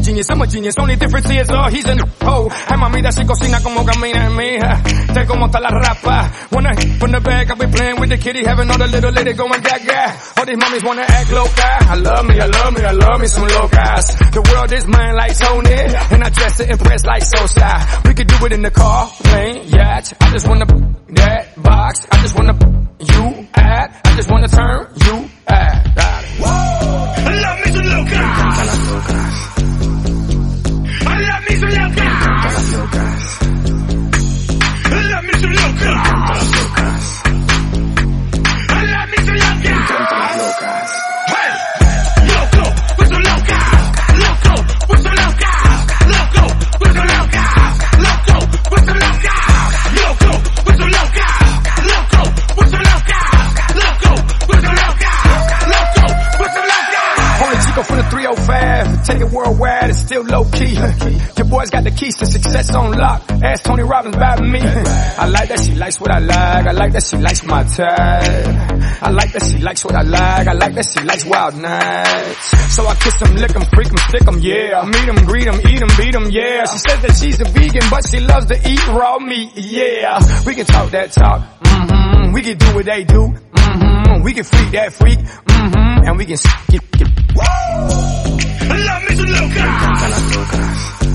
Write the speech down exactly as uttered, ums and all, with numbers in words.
genius, I'm a genius. Only difference is, uh, he's a new hoe. Ay, mamita, si cocina como camina en mi hija. Sé cómo está la rapa. Wanna from the back, I be playing with the kitty, having all the little lady going gaga. All these mommies wanna act loca. I love me, I love me, I love me some locas. The world is mine like Tony, and I dress to impress like Sosa. We could do it in the car, plane, yacht. I just wanna that box. I just wanna you at. I just wanna turn you at. I love me some locas. I love me some locas. I love me some locas. I love me some locas. Hey, loco, with some locas. Loco, with some locas. Loco, with some locas. Loco, with some locas. Loco, with some locas. Loco, with some locas. Loco, with some locas. Loco, with some locas. Only Chico from the three oh five. Take it worldwide, it's still low key. Your boys got the keys to success on lock. Ask Tony Robbins about me. I like that she likes what I like. I like that she likes my type. I like that she likes what I like. I like that she likes wild nights. So I kiss them, lick them, freak them, stick them, yeah. Meet them, greet them, eat them, beat them, yeah. She says that she's a vegan, but she loves to eat raw meat, yeah. We can talk that talk, mm-hmm. We can do what they do, mm-hmm. We can freak that freak, mm-hmm. And we can skip, skip. I love me some locas.